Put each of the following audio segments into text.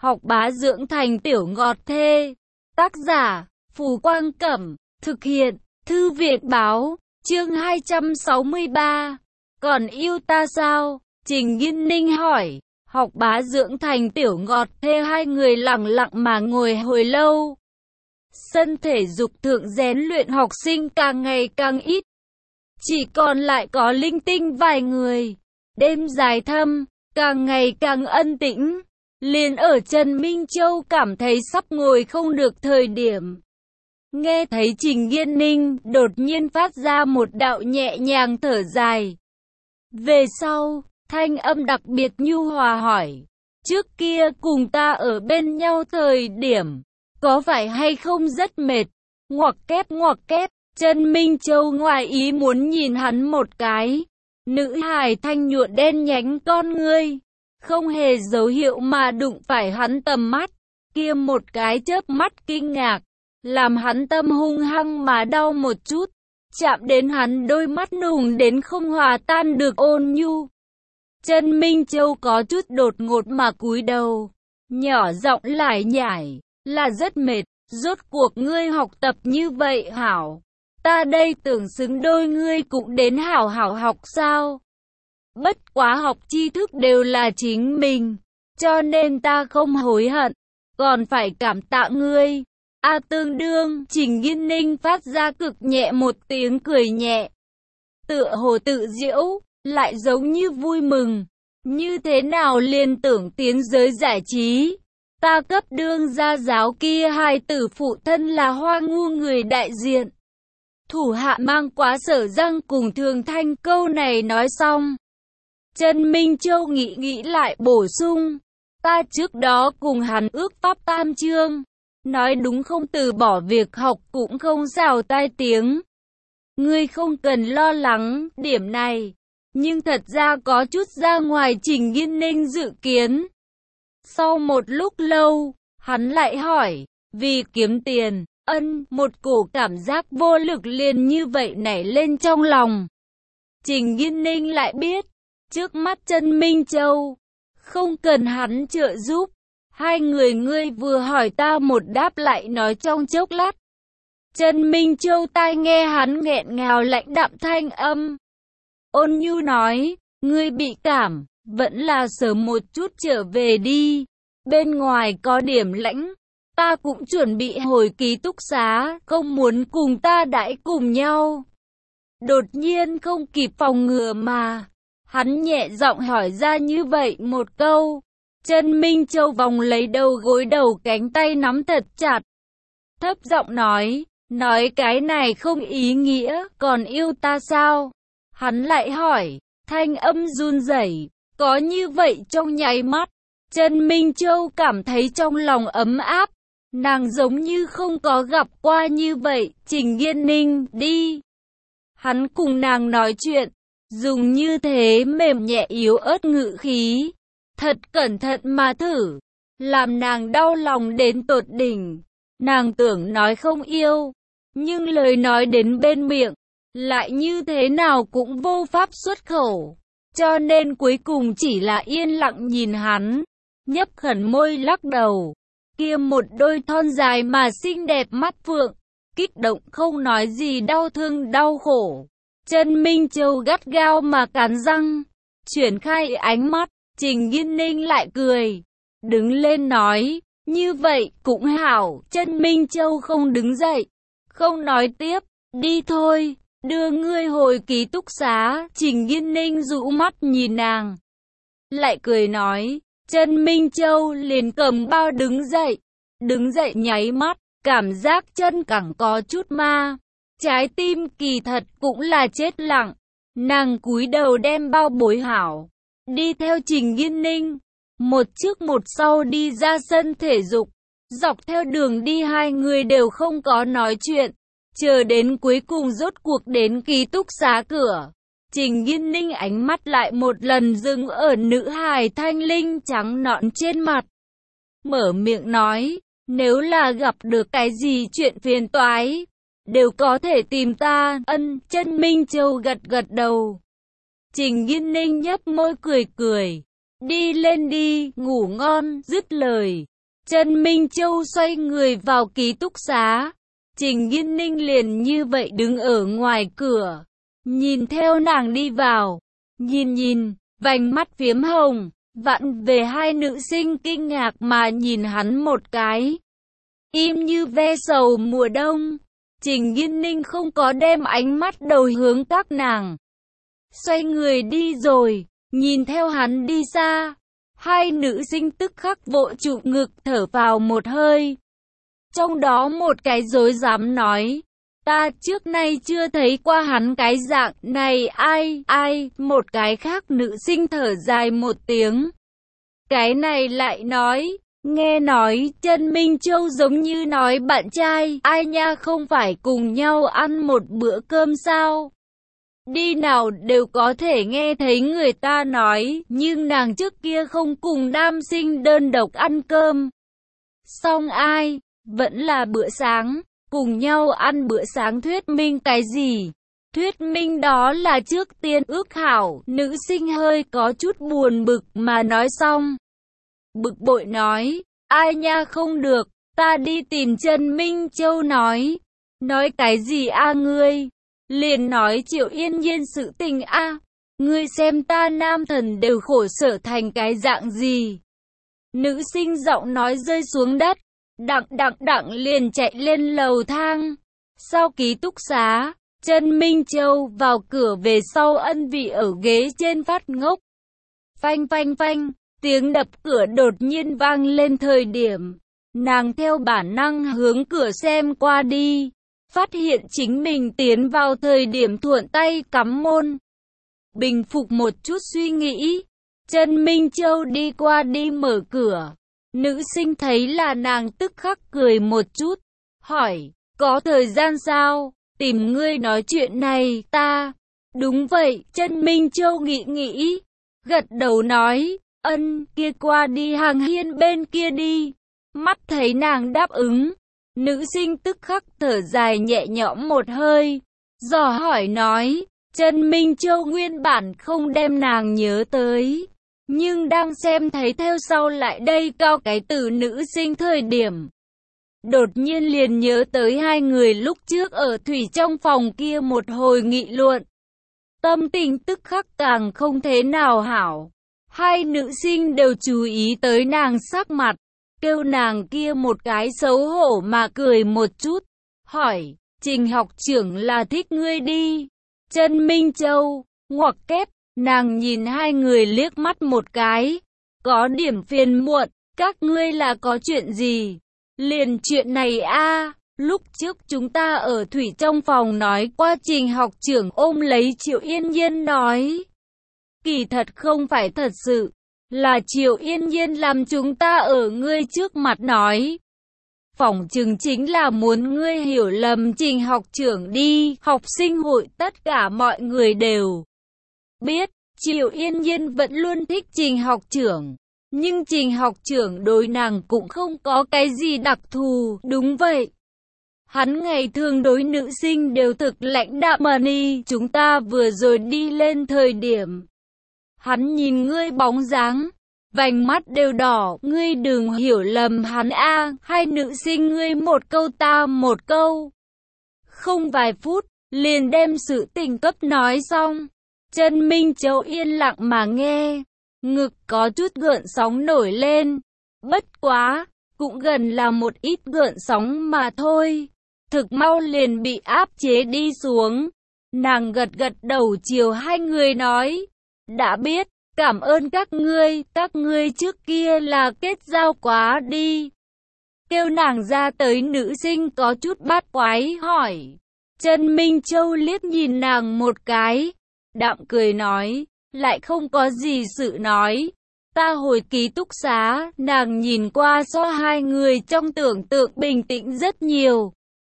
Học bá dưỡng thành tiểu ngọt thê. Tác giả, Phù Quang Cẩm. Thực hiện, Thư viện Báo. Chương 263. Còn yêu ta sao? Trình Nghiên Ninh hỏi. Học bá dưỡng thành tiểu ngọt thê, hai người lặng lặng mà ngồi hồi lâu. Sân thể dục thượng rèn luyện học sinh càng ngày càng ít. Chỉ còn lại có linh tinh vài người. Đêm dài thăm, càng ngày càng ân tĩnh. Liền ở Trần Minh Châu cảm thấy sắp ngồi không được thời điểm. Nghe thấy Trình Nghiên Ninh đột nhiên phát ra một đạo nhẹ nhàng thở dài. Về sau, thanh âm đặc biệt nhu hòa hỏi. Trước kia cùng ta ở bên nhau thời điểm, có phải hay không rất mệt? Ngoặc kép, Trần Minh Châu ngoài ý muốn nhìn hắn một cái. Nữ hài thanh nhuộm đen nhánh con ngươi, không hề dấu hiệu mà đụng phải hắn tầm mắt. Kia một cái chớp mắt kinh ngạc, làm hắn tâm hung hăng mà đau một chút. Chạm đến hắn đôi mắt nùng đến không hòa tan được ôn nhu. Trần Minh Châu có chút đột ngột mà cúi đầu, nhỏ giọng lải nhải, là rất mệt. Rốt cuộc ngươi học tập như vậy hảo, ta đây tưởng xứng đôi ngươi cũng đến hảo hảo học sao? Bất quá học tri thức đều là chính mình, cho nên ta không hối hận, còn phải cảm tạ ngươi. Tương đương, Trình Nghiên Ninh phát ra cực nhẹ một tiếng cười nhẹ. Tựa hồ tự giễu, lại giống như vui mừng. Như thế nào liền tưởng tiến giới giải trí? Ta cấp đương gia giáo kia hai tử phụ thân là Hoa Ngu người đại diện. Thủ hạ mang quá Sở Răng cùng Thường Thanh. Câu này nói xong, Trần Minh Châu nghĩ lại bổ sung. Ta trước đó cùng hắn ước pháp tam chương. Nói đúng không từ bỏ việc học cũng không xào tai tiếng. Ngươi không cần lo lắng điểm này. Nhưng thật ra có chút ra ngoài Trình Nghiên Ninh dự kiến. Sau một lúc lâu, hắn lại hỏi, vì kiếm tiền, một cổ cảm giác vô lực liền như vậy nảy lên trong lòng. Trình Nghiên Ninh lại biết, trước mắt Trần Minh Châu, không cần hắn trợ giúp. Hai người ngươi vừa hỏi ta một đáp lại nói trong chốc lát. Trần Minh Châu tai nghe hắn nghẹn ngào lãnh đạm thanh âm. Ôn nhu nói, ngươi bị cảm, vẫn là sớm một chút trở về đi. Bên ngoài có điểm lãnh, ta cũng chuẩn bị hồi ký túc xá, không muốn cùng ta đãi cùng nhau. Đột nhiên không kịp phòng ngừa mà, hắn nhẹ giọng hỏi ra như vậy một câu. Trần Minh Châu vòng lấy đầu gối đầu cánh tay nắm thật chặt. Thấp giọng nói cái này không ý nghĩa, còn yêu ta sao? Hắn lại hỏi, thanh âm run rẩy. Có như vậy trong nháy mắt, Trần Minh Châu cảm thấy trong lòng ấm áp. Nàng giống như không có gặp qua như vậy. Trình Nghiên Ninh, đi. Hắn cùng nàng nói chuyện, dùng như thế mềm nhẹ yếu ớt ngữ khí. Thật cẩn thận mà thử, làm nàng đau lòng đến tột đỉnh. Nàng tưởng nói không yêu, nhưng lời nói đến bên miệng, lại như thế nào cũng vô pháp xuất khẩu. Cho nên cuối cùng chỉ là yên lặng nhìn hắn, nhấp khẩn môi lắc đầu. Kia một đôi thon dài mà xinh đẹp mắt phượng, kích động không nói gì, đau thương đau khổ. Trần Minh Châu gắt gao mà cắn răng, chuyển khai ánh mắt. Trình Nghiên Ninh lại cười, đứng lên nói, như vậy cũng hảo. Trần Minh Châu không đứng dậy, không nói tiếp, đi thôi, đưa ngươi hồi ký túc xá. Trình Nghiên Ninh rũ mắt nhìn nàng, lại cười nói. Trần Minh Châu liền cầm bao đứng dậy nháy mắt, cảm giác chân cẳng có chút ma, trái tim kỳ thật cũng là chết lặng. Nàng cúi đầu đem bao bối hảo, đi theo Trình Nghiên Ninh, một trước một sau đi ra sân thể dục. Dọc theo đường đi hai người đều không có nói chuyện, chờ đến cuối cùng rốt cuộc đến ký túc xá cửa. Trình Nghiên Ninh ánh mắt lại một lần dừng ở nữ hài thanh linh trắng nõn trên mặt. Mở miệng nói, nếu là gặp được cái gì chuyện phiền toái, đều có thể tìm ta. Trần Minh Châu gật gật đầu. Trình Nghiên Ninh nhếch môi cười cười, Đi lên đi, ngủ ngon, dứt lời. Trần Minh Châu xoay người vào ký túc xá. Trình Nghiên Ninh liền như vậy đứng ở ngoài cửa, nhìn theo nàng đi vào. Nhìn, vành mắt phiếm hồng, vặn về hai nữ sinh kinh ngạc mà nhìn hắn một cái. Im như ve sầu mùa đông. Trình Nghiên Ninh không có đem ánh mắt đầu hướng các nàng. Xoay người đi rồi, nhìn theo hắn đi xa. Hai nữ sinh tức khắc vội trụ ngực thở vào một hơi. Trong đó một cái dối dám nói, ta trước nay chưa thấy qua hắn cái dạng này. Ai, một cái khác nữ sinh thở dài một tiếng. Cái này lại nói, nghe nói Trần Minh Châu giống như nói bạn trai, ai nha không phải cùng nhau ăn một bữa cơm sao? Đi nào đều có thể nghe thấy người ta nói, nhưng nàng trước kia không cùng nam sinh đơn độc ăn cơm. Xong ai, vẫn là bữa sáng, cùng nhau ăn bữa sáng thuyết minh cái gì? Thuyết minh đó là trước tiên ước hảo, nữ sinh hơi có chút buồn bực mà nói xong. Bực bội nói, ai nha không được, ta đi tìm Trần Minh Châu nói. Nói cái gì a ngươi? Liền nói Triệu Yên Nhiên sự tình a. Ngươi xem ta nam thần đều khổ sở thành cái dạng gì. Nữ sinh giọng nói rơi xuống đất, đặng liền chạy lên lầu thang. Sau ký túc xá, Trần Minh Châu vào cửa về sau Ân Vị ở ghế trên phát ngốc. Phanh, tiếng đập cửa đột nhiên vang lên thời điểm. Nàng theo bản năng hướng cửa xem qua đi. Phát hiện chính mình tiến vào thời điểm thuận tay cắm môn. Bình phục một chút suy nghĩ, Trần Minh Châu đi qua đi mở cửa. Nữ sinh thấy là nàng tức khắc cười một chút, hỏi, có thời gian sao, tìm ngươi nói chuyện này, ta. Đúng vậy, Trần Minh Châu nghĩ, gật đầu nói, kia qua đi hàng hiên bên kia đi. Mắt thấy nàng đáp ứng, nữ sinh tức khắc thở dài nhẹ nhõm một hơi, dò hỏi nói, Trần Minh Châu nguyên bản không đem nàng nhớ tới, nhưng đang xem thấy theo sau lại đây cao cái từ nữ sinh thời điểm. Đột nhiên liền nhớ tới hai người lúc trước ở thủy trong phòng kia một hồi nghị luận. Tâm tình tức khắc càng không thế nào hảo. Hai nữ sinh đều chú ý tới nàng sắc mặt, kêu nàng kia một cái xấu hổ mà cười một chút, hỏi, Trình học trưởng là thích ngươi đi. Trần Minh Châu, ngoặc kép, nàng nhìn hai người liếc mắt một cái, có điểm phiền muộn, các ngươi là có chuyện gì? Liền chuyện này a, lúc trước chúng ta ở thủy trong phòng nói qua Trình học trưởng ôm lấy Triệu Yên Nhiên nói. Kỳ thật không phải thật sự, là Triệu Yên Nhiên làm chúng ta ở ngươi trước mặt nói. Phỏng chừng chính là muốn ngươi hiểu lầm Trình học trưởng đi, học sinh hội tất cả mọi người đều biết, Triệu Yên Nhiên vẫn luôn thích Trình học trưởng. Nhưng Trình học trưởng đối nàng cũng không có cái gì đặc thù, đúng vậy. Hắn ngày thường đối nữ sinh đều thực lãnh đạm mà đi, chúng ta vừa rồi đi lên thời điểm. Hắn nhìn ngươi bóng dáng, vành mắt đều đỏ, ngươi đừng hiểu lầm hắn a. Hai nữ sinh ngươi một câu ta một câu. Không vài phút, liền đem sự tình cấp nói xong. Trần Minh Châu yên lặng mà nghe. Ngực có chút gợn sóng nổi lên. Bất quá, cũng gần là một ít gợn sóng mà thôi. Thực mau liền bị áp chế đi xuống. Nàng gật đầu chiều hai người nói. Đã biết, cảm ơn các ngươi trước kia là kết giao quá đi. Kêu nàng ra tới nữ sinh có chút bát quái hỏi. Trần Minh Châu liếc nhìn nàng một cái. Đạm cười nói. Lại không có gì sự nói. Ta hồi ký túc xá, nàng nhìn qua so hai người trong tưởng tượng bình tĩnh rất nhiều.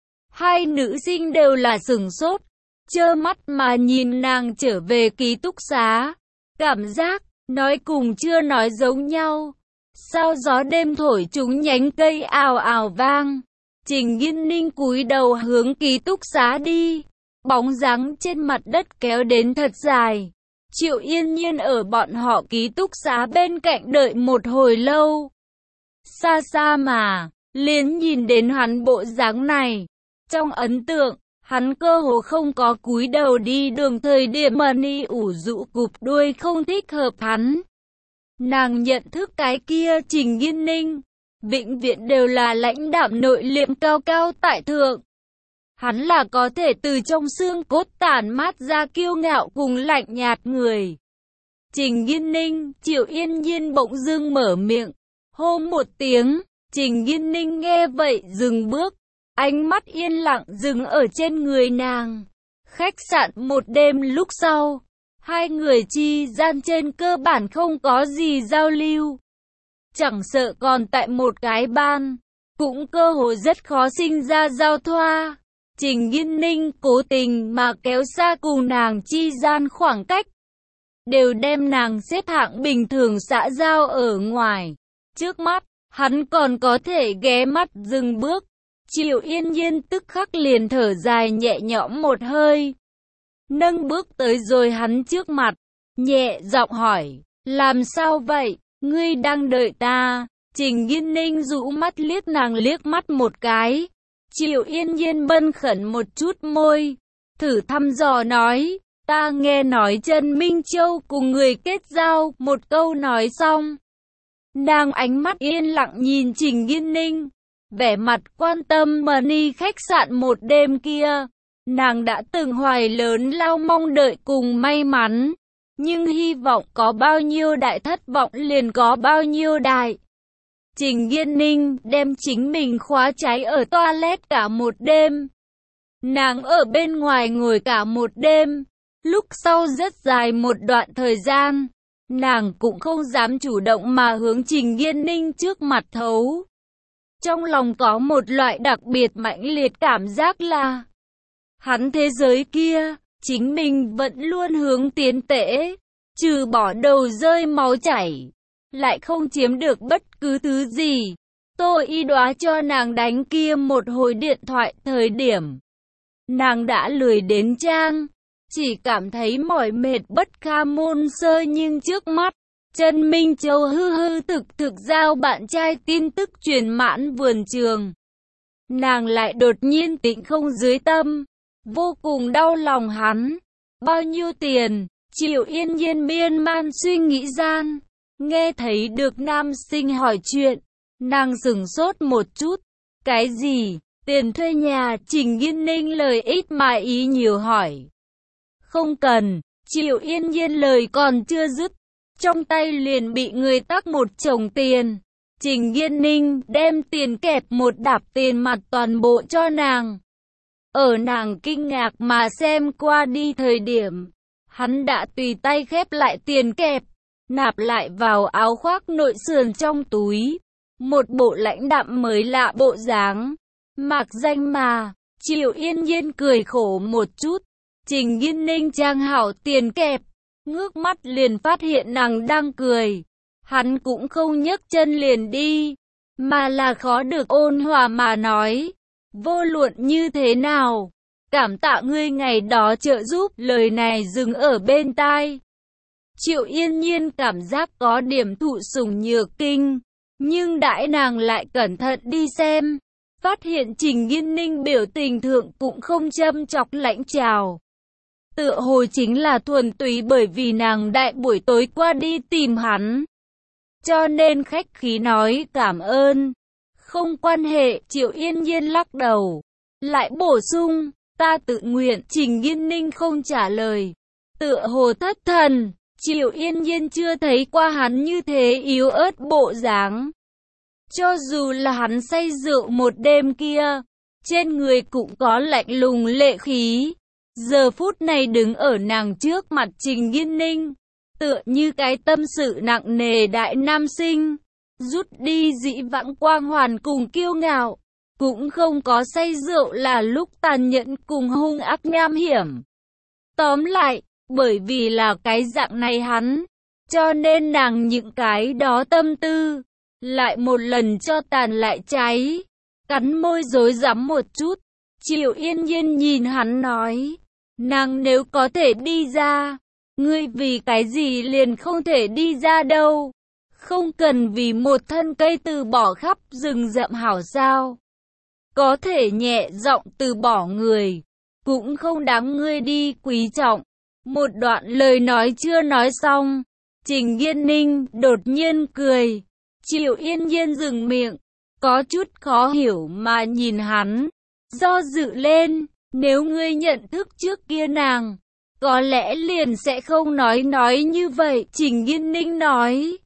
Hai nữ sinh đều là sửng sốt, trơ mắt mà nhìn nàng trở về ký túc xá. Cảm giác, nói cùng chưa nói giống nhau. Sao gió đêm thổi chúng nhánh cây ào ào vang. Trình Nghiên Ninh cúi đầu hướng ký túc xá đi. Bóng dáng trên mặt đất kéo đến thật dài. Triệu Yên Nhiên ở bọn họ ký túc xá bên cạnh đợi một hồi lâu. Xa xa mà, liền nhìn đến hắn bộ dáng này. Trong ấn tượng, hắn cơ hồ không có cúi đầu đi đường thời điểm Mani ủ rũ cụp đuôi không thích hợp hắn. Nàng nhận thức cái kia Trình Nghiên Ninh, vĩnh viễn đều là lãnh đạm nội liệm cao cao tại thượng. Hắn là có thể từ trong xương cốt tản mát ra kiêu ngạo cùng lạnh nhạt người. Trình Nghiên Ninh, Triệu Yên Nhiên bỗng dưng mở miệng, hô một tiếng. Trình Nghiên Ninh nghe vậy dừng bước, ánh mắt yên lặng dừng ở trên người nàng. Khách sạn một đêm lúc sau, hai người chi gian trên cơ bản không có gì giao lưu. Chẳng sợ còn tại một cái ban, cũng cơ hồ rất khó sinh ra giao thoa. Trình Nghiên Ninh cố tình mà kéo xa cùng nàng chi gian khoảng cách, đều đem nàng xếp hạng bình thường xã giao ở ngoài. Trước mắt, hắn còn có thể ghé mắt dừng bước. Triệu Yên Nhiên tức khắc liền thở dài nhẹ nhõm một hơi. Nâng bước tới rồi hắn trước mặt, nhẹ giọng hỏi, làm sao vậy, ngươi đang đợi ta? Trình Nghiên Ninh rũ mắt liếc nàng liếc mắt một cái. Triệu Yên Nhiên bâng khẩn một chút môi, thử thăm dò nói, ta nghe nói Trần Minh Châu cùng người kết giao. Một câu nói xong, nàng ánh mắt yên lặng nhìn Trình Nghiên Ninh, vẻ mặt quan tâm. Mani khách sạn một đêm kia, nàng đã từng hoài lớn lao mong đợi cùng may mắn, nhưng hy vọng có bao nhiêu đại thất vọng liền có bao nhiêu đại. Trình Nghiên Ninh đem chính mình khóa cháy ở toilet cả một đêm. Nàng ở bên ngoài ngồi cả một đêm, lúc sau rất dài một đoạn thời gian, nàng cũng không dám chủ động mà hướng Trình Nghiên Ninh trước mặt thấu. Trong lòng có một loại đặc biệt mãnh liệt cảm giác là hắn thế giới kia, chính mình vẫn luôn hướng tiến tễ, trừ bỏ đầu rơi máu chảy, lại không chiếm được bất cứ thứ gì. Tô Y Đoá cho nàng đánh kia một hồi điện thoại thời điểm, nàng đã lười đến trang, chỉ cảm thấy mỏi mệt bất kham môn sơ. Nhưng trước mắt, Trần Minh Châu hư hư thực giao bạn trai tin tức truyền mãn vườn trường. Nàng lại đột nhiên tĩnh không dưới tâm, vô cùng đau lòng hắn. Bao nhiêu tiền? Triệu Yên Nhiên miên man suy nghĩ gian, nghe thấy được nam sinh hỏi chuyện, nàng sửng sốt một chút. Cái gì? Tiền thuê nhà? Trình Nghiên Ninh lời ít mà ý nhiều hỏi. Không cần. Triệu Yên Nhiên lời còn chưa dứt, trong tay liền bị người tắc một chồng tiền. Trình Nghiên Ninh đem tiền kẹp một đạp tiền mặt toàn bộ cho nàng. Ở nàng kinh ngạc mà xem qua đi thời điểm, hắn đã tùy tay khép lại tiền kẹp, nạp lại vào áo khoác nội sườn trong túi. Một bộ lãnh đạm mới lạ bộ dáng. Mạc danh mà, Triệu Yên Nhiên cười khổ một chút. Trình Nghiên Ninh trang hảo tiền kẹp, ngước mắt liền phát hiện nàng đang cười. Hắn cũng không nhấc chân liền đi, mà là khó được ôn hòa mà nói, vô luận như thế nào, cảm tạ ngươi ngày đó trợ giúp. Lời này dừng ở bên tai. Triệu Yên Nhiên cảm giác có điểm thụ sủng nhược kinh, nhưng đãi nàng lại cẩn thận đi xem, phát hiện Trình Nghiên Ninh biểu tình thượng cũng không châm chọc lãnh chào. Tựa hồ chính là thuần túy bởi vì nàng đại buổi tối qua đi tìm hắn, cho nên khách khí nói cảm ơn. Không quan hệ. Triệu Yên Nhiên lắc đầu, lại bổ sung, ta tự nguyện. Trình Nghiên Ninh không trả lời, tựa hồ thất thần. Triệu Yên Nhiên chưa thấy qua hắn như thế yếu ớt bộ dáng. Cho dù là hắn say rượu một đêm kia, trên người cũng có lạnh lùng lệ khí. Giờ phút này đứng ở nàng trước mặt Trình Nghiên Ninh, tựa như cái tâm sự nặng nề đại nam sinh, rút đi dĩ vãng quang hoàn cùng kiêu ngạo, cũng không có say rượu là lúc tàn nhẫn cùng hung ác nham hiểm. Tóm lại, bởi vì là cái dạng này hắn, cho nên nàng những cái đó tâm tư, lại một lần cho tàn lại cháy. Cắn môi rối rắm một chút, Triệu Yên Nhiên nhìn hắn nói, nàng nếu có thể đi ra, Ngươi vì cái gì liền không thể đi ra đâu? Không cần vì một thân cây từ bỏ khắp rừng rậm hảo sao? Có thể nhẹ giọng từ bỏ người, cũng không đáng ngươi đi quý trọng. Một đoạn lời nói chưa nói xong, Trình Yên Ninh đột nhiên cười. Triệu Yên Nhiên dừng miệng, có chút khó hiểu mà nhìn hắn, do dự lên. Nếu ngươi nhận thức trước kia nàng, có lẽ liền sẽ không nói như vậy. Trình Yên Ninh nói,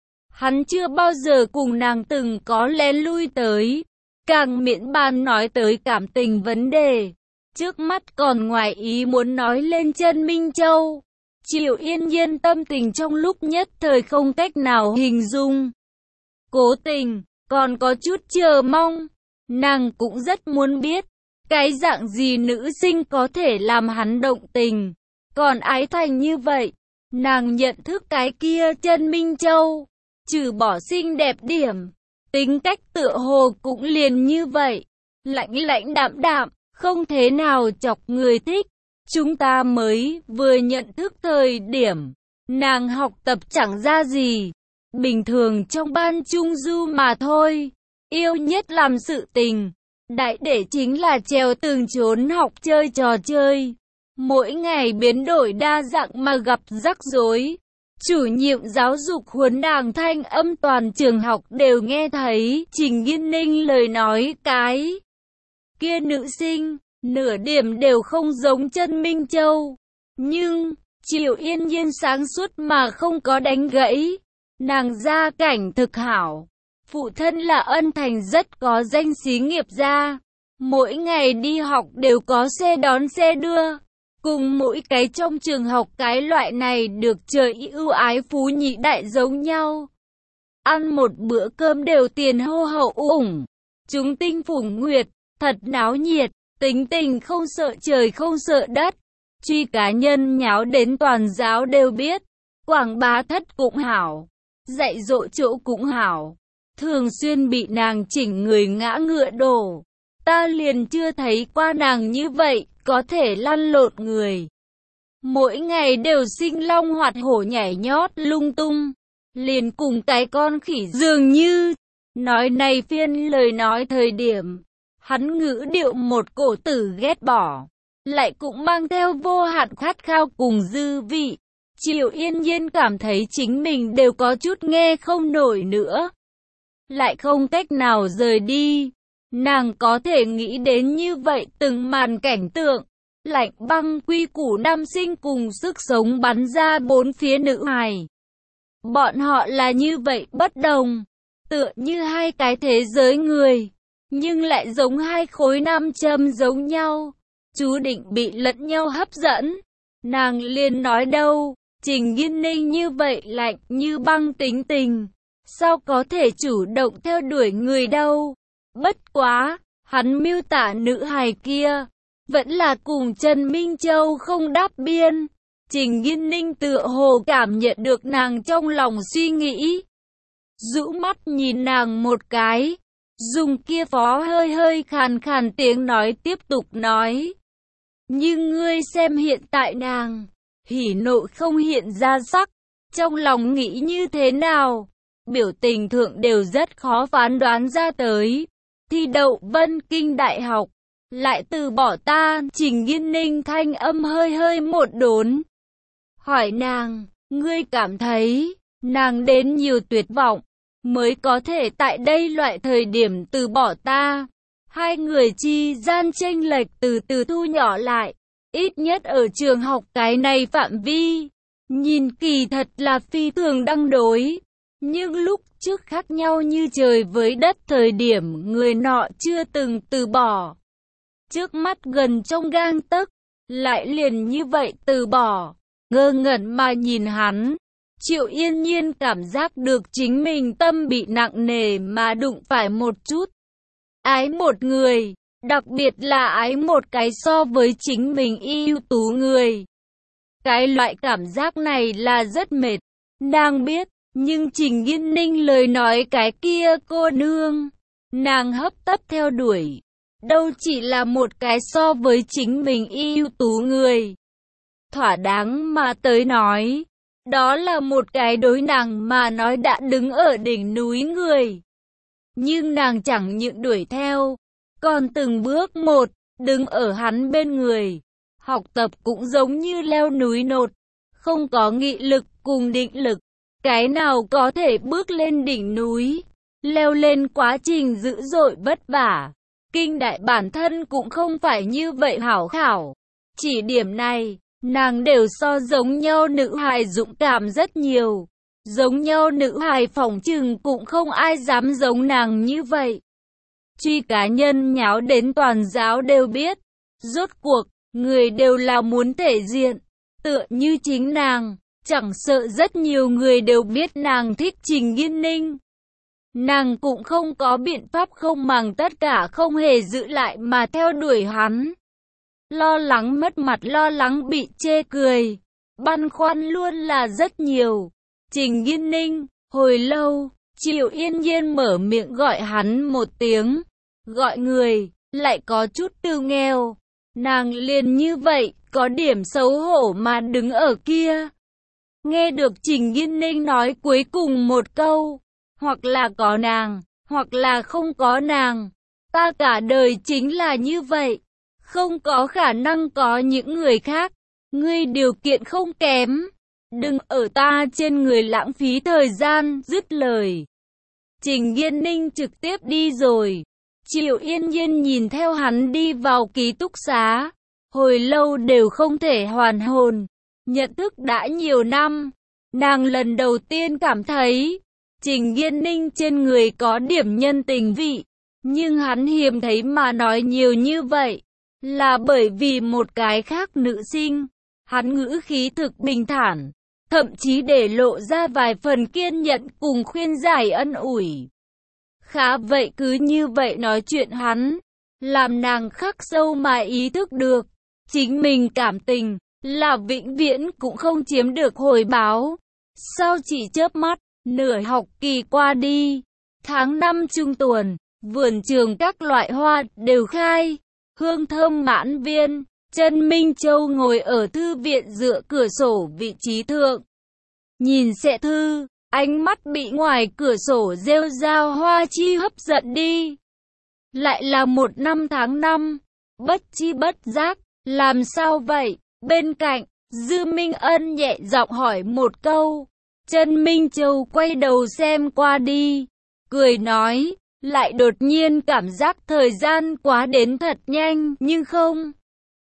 hắn chưa bao giờ cùng nàng từng có lén lui tới, càng miễn bàn nói tới cảm tình vấn đề. Trước mắt còn ngoài ý muốn nói lên Chân Minh Châu. Triệu Yên Nhiên tâm tình trong lúc nhất thời không cách nào hình dung. Cố tình, còn có chút chờ mong. Nàng cũng rất muốn biết, cái dạng gì nữ sinh có thể làm hắn động tình, còn ái thành như vậy. Nàng nhận thức cái kia Chân Minh Châu, trừ bỏ xinh đẹp điểm, tính cách tựa hồ cũng liền như vậy, lạnh lạnh đạm đạm, không thế nào chọc người thích. Chúng ta mới vừa nhận thức thời điểm, nàng học tập chẳng ra gì, bình thường trong ban trung du mà thôi. Yêu nhất làm sự tình, đại để chính là trèo tường trốn học chơi trò chơi. Mỗi ngày biến đổi đa dạng mà gặp rắc rối. Chủ nhiệm giáo dục huấn đảng thanh âm toàn trường học đều nghe thấy. Trình Yên Ninh lời nói cái kia nữ sinh, nửa điểm đều không giống Chân Minh Châu. Nhưng, Triệu Yên Nhiên sáng suốt mà không có đánh gãy. Nàng gia cảnh thực hảo. Phụ thân là Ân Thành rất có danh xí nghiệp gia. Mỗi ngày đi học đều có xe đón xe đưa. Cùng mỗi cái trong trường học cái loại này được trời ưu ái phú nhị đại giống nhau. Ăn một bữa cơm đều tiền hô hậu ủng. Chúng tinh phủng nguyệt, thật náo nhiệt, tính tình không sợ trời không sợ đất. Truy cá nhân nháo đến toàn giáo đều biết. Quảng bá thất cũng hảo, dạy dỗ chỗ cũng hảo. Thường xuyên bị nàng chỉnh người ngã ngựa đổ. Ta liền chưa thấy qua nàng như vậy, có thể lăn lộn người. Mỗi ngày đều sinh long hoạt hổ nhảy nhót lung tung, liền cùng cái con khỉ dường như. Nói này phiên lời nói thời điểm, hắn ngữ điệu một cổ tử ghét bỏ, lại cũng mang theo vô hạn khát khao cùng dư vị. Triệu Yên Nhiên cảm thấy chính mình đều có chút nghe không nổi nữa, lại không cách nào rời đi. Nàng có thể nghĩ đến như vậy từng màn cảnh tượng, lạnh băng quy củ nam sinh cùng sức sống bắn ra bốn phía nữ hài. Bọn họ là như vậy bất đồng, tựa như hai cái thế giới người, nhưng lại giống hai khối nam châm giống nhau, chú định bị lẫn nhau hấp dẫn. Nàng liền nói đâu, Trình Yên Ninh như vậy lạnh như băng tính tình, sao có thể chủ động theo đuổi người đâu. Bất quá, hắn miêu tả nữ hài kia, vẫn là cùng Trần Minh Châu không đáp biên. Trình Yên Ninh tựa hồ cảm nhận được nàng trong lòng suy nghĩ. Rũ mắt nhìn nàng một cái, dùng kia phó hơi khàn khàn tiếng nói tiếp tục nói. Nhưng ngươi xem hiện tại nàng, hỉ nộ không hiện ra sắc, trong lòng nghĩ như thế nào? Biểu tình thượng đều rất khó phán đoán ra tới. Thi đậu Vân Kinh Đại học, lại từ bỏ ta. Trình Yên Ninh thanh âm hơi một đốn. Hỏi nàng, ngươi cảm thấy, nàng đến nhiều tuyệt vọng, mới có thể tại đây loại thời điểm từ bỏ ta. Hai người chi gian chênh lệch từ từ thu nhỏ lại, ít nhất ở trường học cái này phạm vi. Nhìn kỳ thật là phi thường đăng đối. Nhưng lúc trước khác nhau như trời với đất, thời điểm người nọ chưa từng từ bỏ. Trước mắt gần trong gang tấc, lại liền như vậy từ bỏ. Ngơ ngẩn mà nhìn hắn, Triệu Yên Nhiên cảm giác được chính mình tâm bị nặng nề mà đụng phải một chút. Ái một người, đặc biệt là ái một cái so với chính mình ưu tú người. Cái loại cảm giác này là rất mệt, nàng biết. Nhưng Trình Yên Ninh lời nói cái kia cô nương, nàng hấp tấp theo đuổi, đâu chỉ là một cái so với chính mình ưu tú người. thỏa đáng mà tới nói. Đó là một cái đối nàng mà nói đã đứng ở đỉnh núi người. Nhưng nàng chẳng những đuổi theo, còn từng bước một, đứng ở hắn bên người. Học tập cũng giống như leo núi nột, không có nghị lực cùng định lực. Cái nào có thể bước lên đỉnh núi, leo lên quá trình dữ dội vất vả. Kinh Đại bản thân cũng không phải như vậy hảo khảo. Chỉ điểm này, nàng đều so giống nhau nữ hài dũng cảm rất nhiều. Giống nhau nữ hài phỏng chừng cũng không ai dám giống nàng như vậy. Truy cá nhân nháo đến toàn giáo đều biết. Rốt cuộc, người đều là muốn thể diện. Tựa như chính nàng, chẳng sợ rất nhiều người đều biết nàng thích Trình Nghiên Ninh. Nàng cũng không có biện pháp không màng tất cả không hề giữ lại mà theo đuổi hắn. Lo lắng mất mặt, lo lắng bị chê cười, băn khoăn luôn là rất nhiều. Trình Nghiên Ninh, hồi lâu, Triệu Yên Nhiên mở miệng gọi hắn một tiếng. Gọi người, lại có chút tư nghèo. Nàng liền như vậy, có điểm xấu hổ mà đứng ở kia. Nghe được Trình Nghiên Ninh nói cuối cùng một câu, hoặc là có nàng, hoặc là không có nàng. Ta cả đời chính là như vậy, không có khả năng có những người khác. Ngươi điều kiện không kém, đừng ở ta trên người lãng phí thời gian. Dứt lời, Trình Nghiên Ninh trực tiếp đi rồi. Triệu Yên Nhiên nhìn theo hắn đi vào ký túc xá, hồi lâu đều không thể hoàn hồn. Nhận thức đã nhiều năm, nàng lần đầu tiên cảm thấy Trình Nghiên Ninh trên người có điểm nhân tình vị. Nhưng hắn hiếm thấy mà nói nhiều như vậy, là bởi vì một cái khác nữ sinh. Hắn ngữ khí thực bình thản, thậm chí để lộ ra vài phần kiên nhẫn cùng khuyên giải ân ủi. Khá vậy cứ như vậy nói chuyện hắn, làm nàng khắc sâu mà ý thức được, chính mình cảm tình, là vĩnh viễn cũng không chiếm được hồi báo. Sau chỉ chớp mắt, nửa học kỳ qua đi, tháng 5 trung tuần, vườn trường các loại hoa đều khai, hương thơm mãn viên. Trần Minh Châu ngồi ở thư viện dựa cửa sổ vị trí thượng, nhìn sẽ thư, ánh mắt bị ngoài cửa sổ rêu rao hoa chi hấp dẫn đi. Lại là một năm tháng 5, bất chi bất giác, làm sao vậy? Bên cạnh, Dư Minh Ân nhẹ giọng hỏi một câu. Trần Minh Châu quay đầu xem qua đi, cười nói, lại đột nhiên cảm giác thời gian quá đến thật nhanh, nhưng không.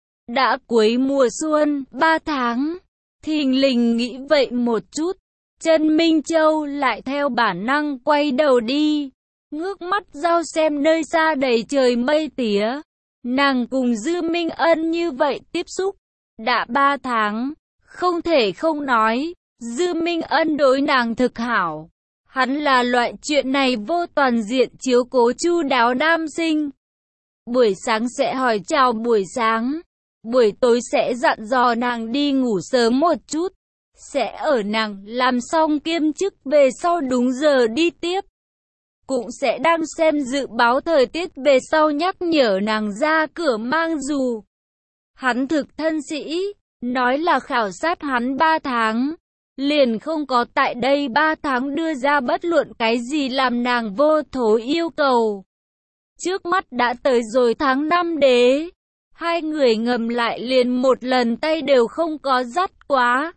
Đã cuối mùa xuân, 3 tháng, thình lình nghĩ vậy một chút, Trần Minh Châu lại theo bản năng quay đầu đi, ngước mắt giao xem nơi xa đầy trời mây tía. Nàng cùng Dư Minh Ân như vậy tiếp xúc, đã 3 tháng, không thể không nói, Dư Minh Ân đối nàng thực hảo. Hắn là loại chuyện này vô toàn diện chiếu cố chu đáo nam sinh. Buổi sáng sẽ hỏi chào buổi sáng, buổi tối sẽ dặn dò nàng đi ngủ sớm một chút, sẽ ở nàng làm xong kiêm chức về sau đúng giờ đi tiếp. Cũng sẽ đang xem dự báo thời tiết về sau nhắc nhở nàng ra cửa mang dù. Hắn thực thân sĩ, nói là khảo sát hắn 3 tháng, liền không có tại đây 3 tháng đưa ra bất luận cái gì làm nàng vô thố yêu cầu. Trước mắt đã tới rồi tháng 5 đế, hai người ngầm lại liền một lần tay đều không có dắt quá.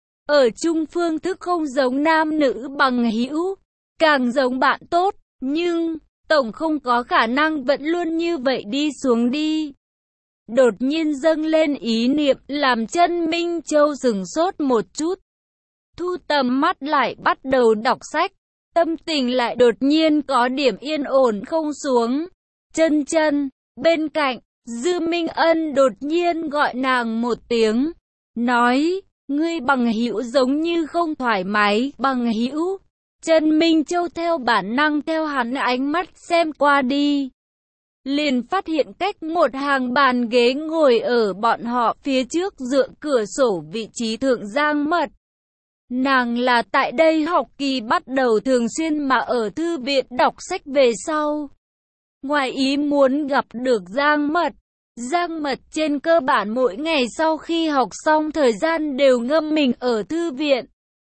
Ở chung phương thức không giống nam nữ bằng hữu, càng giống bạn tốt, nhưng tổng không có khả năng vẫn luôn như vậy đi xuống đi. Đột nhiên dâng lên ý niệm làm Trần Minh Châu sửng sốt một chút. Thu tầm mắt lại bắt đầu đọc sách, tâm tình lại đột nhiên có điểm yên ổn không xuống. Chân chân, bên cạnh, Dư Minh Ân đột nhiên gọi nàng một tiếng, nói, ngươi bằng hữu giống như không thoải mái, bằng hữu. Trần Minh Châu theo bản năng theo hắn ánh mắt xem qua đi, liền phát hiện cách một hàng bàn ghế ngồi ở bọn họ phía trước dựa cửa sổ vị trí thượng Giang Mật. Nàng là tại đây học kỳ bắt đầu thường xuyên mà ở thư viện đọc sách về sau. Ngoài ý muốn gặp được Giang Mật, Giang Mật trên cơ bản mỗi ngày sau khi học xong thời gian đều ngâm mình ở thư viện.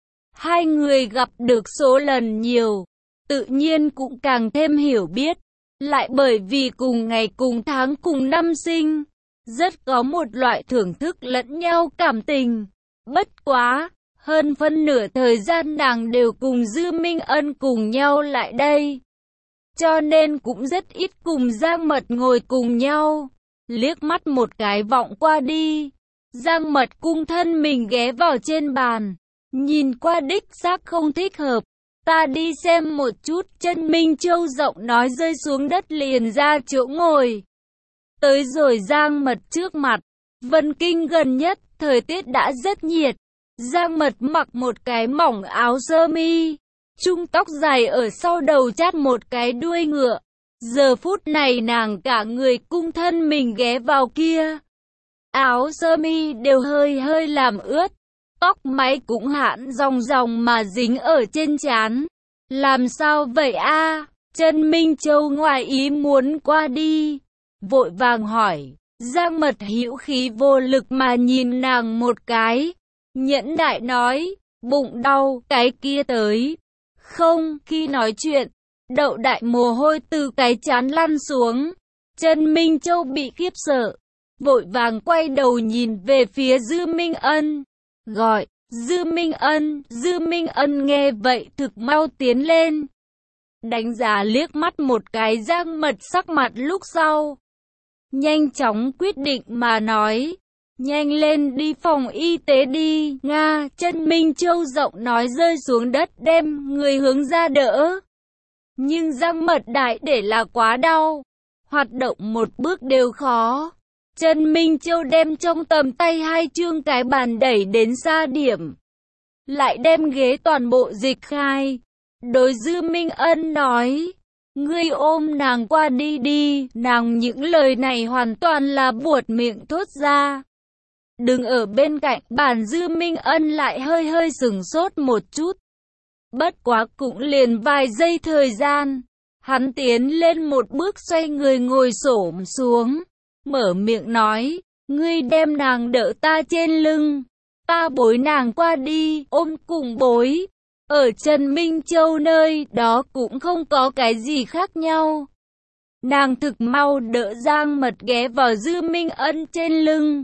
Hai người gặp được số lần nhiều, tự nhiên cũng càng thêm hiểu biết. Lại bởi vì cùng ngày cùng tháng cùng năm sinh, rất có một loại thưởng thức lẫn nhau cảm tình. Bất quá, hơn phân nửa thời gian nàng đều cùng Dư Minh Ân cùng nhau lại đây. Cho nên cũng rất ít cùng Giang Mật ngồi cùng nhau. Liếc mắt một cái vọng qua đi, Giang Mật cung thân mình ghé vào trên bàn. Nhìn qua đích xác không thích hợp. Ta đi xem một chút. Chân Minh Châu giọng nói rơi xuống đất liền ra chỗ ngồi. Tới rồi Giang Mật trước mặt. Vân Kinh gần nhất, thời tiết đã rất nhiệt. Giang Mật mặc một cái mỏng áo sơ mi, trung tóc dài ở sau đầu chát một cái đuôi ngựa. Giờ phút này nàng cả người cung thân mình ghé vào kia. Áo sơ mi đều hơi hơi làm ướt. Tóc máy cũng hãn ròng ròng mà dính ở trên trán. Làm sao vậy a? Chân Minh Châu ngoài ý muốn qua đi, vội vàng hỏi. Giang Mật hữu khí vô lực mà nhìn nàng một cái, nhẫn nại nói, bụng đau, cái kia tới. Không, khi nói chuyện, Đậu đại mồ hôi từ cái trán lăn xuống. Chân Minh Châu bị khiếp sợ, vội vàng quay đầu nhìn về phía Dư Minh Ân, gọi, Dư Minh Ân. Dư Minh Ân nghe vậy thực mau tiến lên, đánh giá liếc mắt một cái Giang Mật sắc mặt lúc sau. Nhanh chóng quyết định mà nói, nhanh lên đi phòng y tế đi, Nga. Chân Minh Châu giọng nói rơi xuống đất đem người hướng ra đỡ. Nhưng Giang Mật đại để là quá đau, hoạt động một bước đều khó. Chân Minh Châu đem trong tầm tay hai chương cái bàn đẩy đến xa điểm, lại đem ghế toàn bộ dịch khai. Đối Dư Minh Ân nói, ngươi ôm nàng qua đi đi. Nàng những lời này hoàn toàn là buột miệng thốt ra. Đừng ở bên cạnh bàn. Dư Minh Ân lại hơi hơi sửng sốt một chút. Bất quá cũng liền vài giây thời gian, hắn tiến lên một bước xoay người ngồi xổm xuống, mở miệng nói, ngươi đem nàng đỡ ta trên lưng, ta bối nàng qua đi. Ôm cùng bối, ở Trần Minh Châu nơi đó cũng không có cái gì khác nhau. Nàng thực mau đỡ Giang Mật ghé vào Dư Minh Ân trên lưng.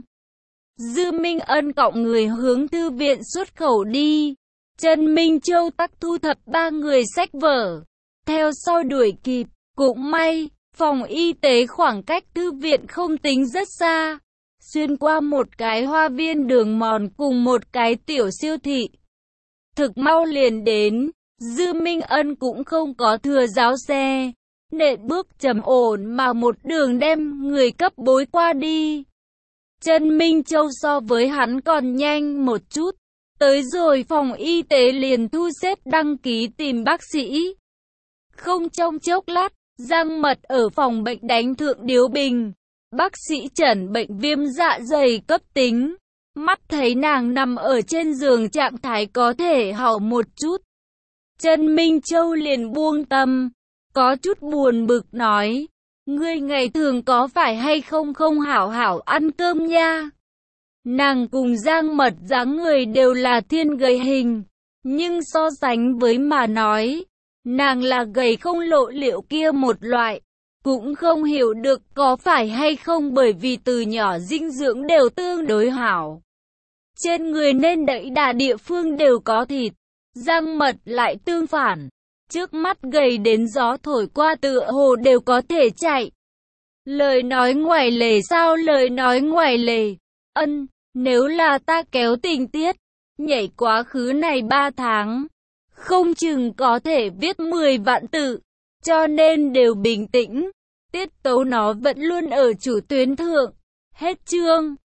Dư Minh Ân cõng người hướng thư viện xuất khẩu đi. Trần Minh Châu tắc thu thập ba người sách vở, theo sau đuổi kịp. Cũng may, phòng y tế khoảng cách thư viện không tính rất xa, xuyên qua một cái hoa viên đường mòn cùng một cái tiểu siêu thị. Thực mau liền đến. Dư Minh Ân cũng không có thừa giáo xe, nện bước trầm ổn mà một đường đem người cấp bối qua đi. Trần Minh Châu so với hắn còn nhanh một chút. Tới rồi phòng y tế liền thu xếp đăng ký tìm bác sĩ. Không trong chốc lát, Giang Mật ở phòng bệnh đánh thượng điếu bình. Bác sĩ chẩn bệnh viêm dạ dày cấp tính. Mắt thấy nàng nằm ở trên giường trạng thái có thể hảo một chút. Trần Minh Châu liền buông tâm, có chút buồn bực nói, ngươi ngày thường có phải hay không hảo hảo ăn cơm nha. Nàng cùng Giang Mật dáng người đều là thiên gầy hình, nhưng so sánh với mà nói, nàng là gầy không lộ liễu kia một loại. Cũng không hiểu được có phải hay không bởi vì từ nhỏ dinh dưỡng đều tương đối hảo. Trên người nên đẫy đà địa phương đều có thịt. Giang Mật lại tương phản, trước mắt gầy đến gió thổi qua tựa hồ đều có thể chạy. Lời nói ngoài lề sao? Lời nói ngoài lề. Ân, nếu là ta kéo tình tiết, nhảy quá khứ này 3 tháng, không chừng có thể viết 10 vạn tự, cho nên đều bình tĩnh. Tiết tấu nó vẫn luôn ở chủ tuyến thượng. Hết chương.